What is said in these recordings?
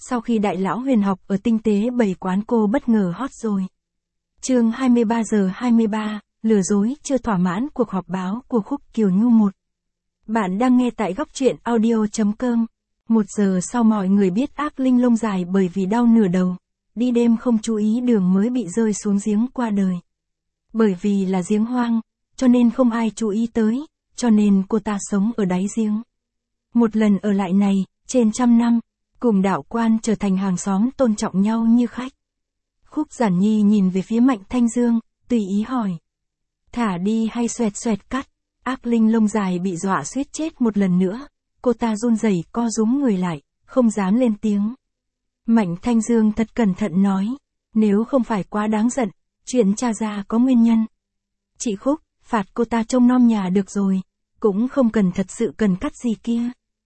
sau khi đại lão huyền học ở tinh tế bày quán cô bất ngờ hot rồi. Chương 23 giờ 23, lừa dối chưa thỏa mãn cuộc họp báo của Khúc Kiều Nhu 1. Bạn đang nghe tại góc truyện audio.com. 1 giờ sau mọi người biết Ác Linh lông dài bởi vì đau nửa đầu, đi đêm không chú ý đường mới bị rơi xuống giếng qua đời. Bởi vì là giếng hoang, cho nên không ai chú ý tới, cho nên cô ta sống ở đáy giếng. Một lần ở lại này, trên 100 năm, cùng đạo quan trở thành hàng xóm tôn trọng nhau như khách. Khúc Giản Nhi nhìn về phía Mạnh Thanh Dương, tùy ý hỏi. Thả đi hay xoẹt xoẹt cắt? Ác Linh lông dài bị dọa suýt chết một lần nữa, cô ta run rẩy co rúm người lại, không dám lên tiếng. Mạnh Thanh Dương thật cẩn thận nói, nếu không phải quá đáng giận, chuyện tra ra có nguyên nhân. Chị Khúc, phạt cô ta trông nom nhà được rồi, cũng không cần thật sự cần cắt gì kia.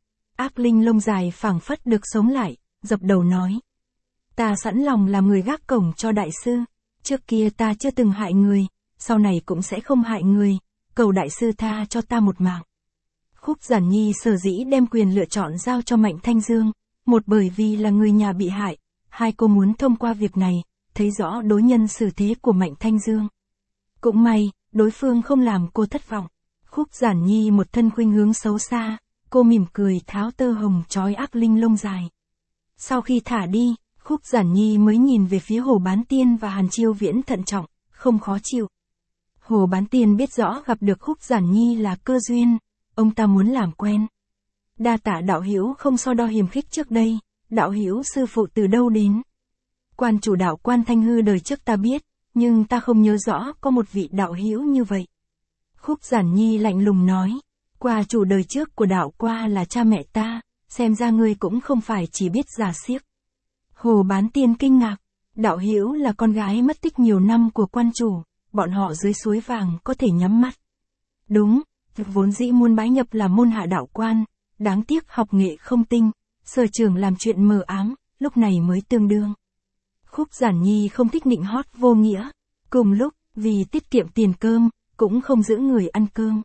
Ác Linh lông dài phảng phất được sống lại, dập đầu nói. Ta sẵn lòng làm người gác cổng cho đại sư, trước kia ta chưa từng hại người, sau này cũng sẽ không hại người, cầu đại sư tha cho ta một mạng. Khúc Giản Nhi sở dĩ đem quyền lựa chọn giao cho Mạnh Thanh Dương, một bởi vì là người nhà bị hại, hai cô muốn thông qua việc này, thấy rõ đối nhân xử thế của Mạnh Thanh Dương. Cũng may, đối phương không làm cô thất vọng. Khúc Giản Nhi một thân khuynh hướng xấu xa, cô mỉm cười tháo tơ hồng trói Ác Linh lông dài. Sau khi thả đi, Khúc Giản Nhi mới nhìn về phía Hồ Bán Tiên và Hàn Chiêu Viễn thận trọng, không khó chịu. Hồ Bán Tiên biết rõ gặp được Khúc Giản Nhi là cơ duyên, ông ta muốn làm quen. Đa tạ đạo hữu không so đo hiềm khích trước đây, đạo hữu sư phụ từ đâu đến? Quan chủ đạo quan Thanh Hư đời trước ta biết, nhưng ta không nhớ rõ có một vị đạo hữu như vậy. Khúc Giản Nhi lạnh lùng nói, qua chủ đời trước của đạo qua là cha mẹ ta, xem ra ngươi cũng không phải chỉ biết giả xiếc. Hồ Bán Tiên kinh ngạc, đạo hữu là con gái mất tích nhiều năm của quan chủ, bọn họ dưới suối vàng có thể nhắm mắt. Đúng, vốn dĩ muốn bái nhập là môn hạ đạo quan, đáng tiếc học nghệ không tinh, sở trường làm chuyện mờ ám, lúc này mới tương đương. Khúc Giản Nhi không thích nịnh hót vô nghĩa, cùng lúc, vì tiết kiệm tiền cơm, cũng không giữ người ăn cơm.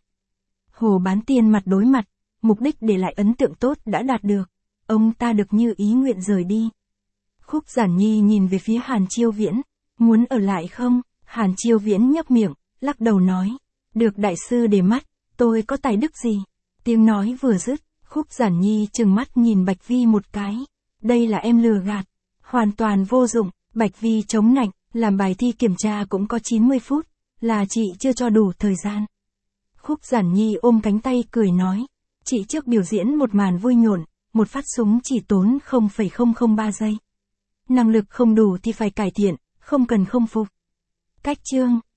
Hồ Bán Tiên mặt đối mặt, mục đích để lại ấn tượng tốt đã đạt được, ông ta được như ý nguyện rời đi. Khúc Giản Nhi nhìn về phía Hàn Chiêu Viễn, muốn ở lại không? Hàn Chiêu Viễn nhấp miệng, lắc đầu nói, được đại sư để mắt, tôi có tài đức gì? Tiếng nói vừa dứt, Khúc Giản Nhi trừng mắt nhìn Bạch Vi một cái, đây là em lừa gạt, hoàn toàn vô dụng. Bạch Vi chống nạnh, làm bài thi kiểm tra cũng có 90 phút, là chị chưa cho đủ thời gian. Khúc Giản Nhi ôm cánh tay cười nói, chị trước biểu diễn một màn vui nhộn, một phát súng chỉ tốn 0,003 giây. Năng lực không đủ thì phải cải thiện, không cần không phục. Cách chương